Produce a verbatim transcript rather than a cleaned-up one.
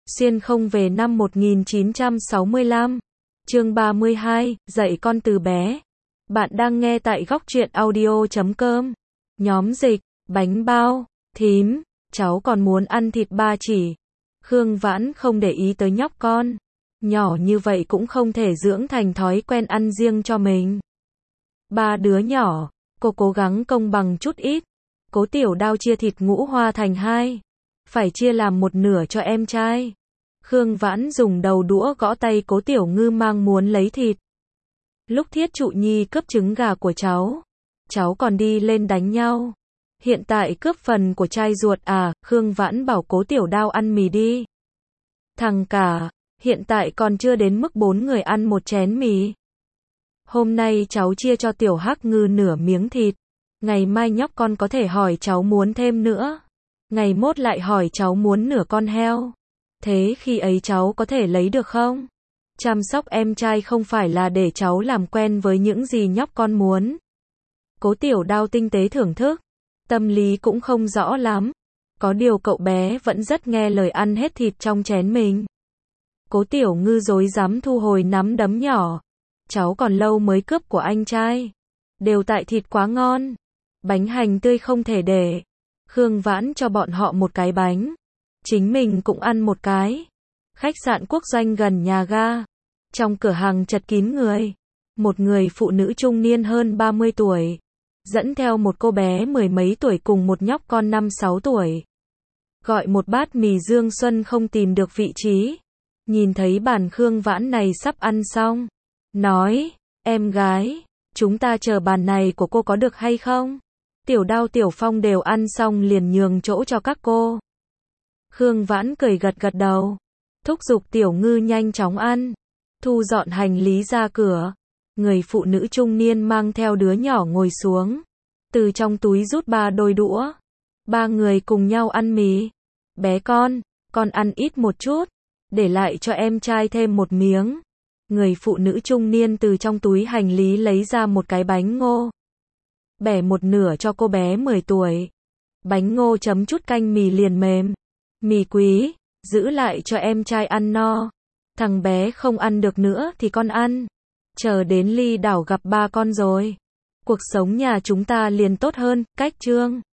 Xuyên không về năm một nghìn chín trăm sáu mươi lăm. Chương ba mươi hai, dạy con từ bé. Bạn đang nghe tại góc truyện audio chấm com. Nhóm dịch, bánh bao, thím, cháu còn muốn ăn thịt ba chỉ. Khương Vãn không để ý tới nhóc con. Nhỏ như vậy cũng không thể dưỡng thành thói quen ăn riêng cho mình. Ba đứa nhỏ, cô cố gắng công bằng chút ít. Cố Tiểu Đao chia thịt ngũ hoa thành hai. Phải chia làm một nửa cho em trai. Khương Vãn dùng đầu đũa gõ tay Cố Tiểu Ngư mang muốn lấy thịt. Lúc Thiết Trụ Nhi cướp trứng gà của cháu, cháu còn đi lên đánh nhau. Hiện tại cướp phần của trai ruột à, Khương Vãn bảo Cố Tiểu Đao ăn mì đi. Thằng cả, hiện tại còn chưa đến mức bốn người ăn một chén mì. Hôm nay cháu chia cho Tiểu Hắc Ngư nửa miếng thịt. Ngày mai nhóc con có thể hỏi cháu muốn thêm nữa. Ngày mốt lại hỏi cháu muốn nửa con heo. Thế khi ấy cháu có thể lấy được không? Chăm sóc em trai không phải là để cháu làm quen với những gì nhóc con muốn. Cố Tiểu Đao tinh tế thưởng thức. Tâm lý cũng không rõ lắm. Có điều cậu bé vẫn rất nghe lời ăn hết thịt trong chén mình. Cố Tiểu Ngư rối rắm thu hồi nắm đấm nhỏ. Cháu còn lâu mới cướp của anh trai. Đều tại thịt quá ngon. Bánh hành tươi không thể để. Khương Vãn cho bọn họ một cái bánh. Chính mình cũng ăn một cái. Khách sạn Quốc Doanh gần nhà ga. Trong cửa hàng chật kín người. Một người phụ nữ trung niên hơn ba mươi tuổi. Dẫn theo một cô bé mười mấy tuổi cùng một nhóc con năm sáu tuổi. Gọi một bát mì Dương Xuân không tìm được vị trí. Nhìn thấy bàn Khương Vãn này sắp ăn xong. Nói, em gái, chúng ta chờ bàn này của cô có được hay không? Tiểu Đao Tiểu Phong đều ăn xong liền nhường chỗ cho các cô. Khương Vãn cười gật gật đầu. Thúc giục Tiểu Ngư nhanh chóng ăn. Thu dọn hành lý ra cửa. Người phụ nữ trung niên mang theo đứa nhỏ ngồi xuống. Từ trong túi rút ba đôi đũa. Ba người cùng nhau ăn mì. Bé con, con ăn ít một chút. Để lại cho em trai thêm một miếng. Người phụ nữ trung niên từ trong túi hành lý lấy ra một cái bánh ngô. Bẻ một nửa cho cô bé mười tuổi. Bánh ngô chấm chút canh mì liền mềm. Mì quý, giữ lại cho em trai ăn no. Thằng bé không ăn được nữa thì con ăn. Chờ đến Ly Đảo gặp ba con rồi. Cuộc sống nhà chúng ta liền tốt hơn, cách chương.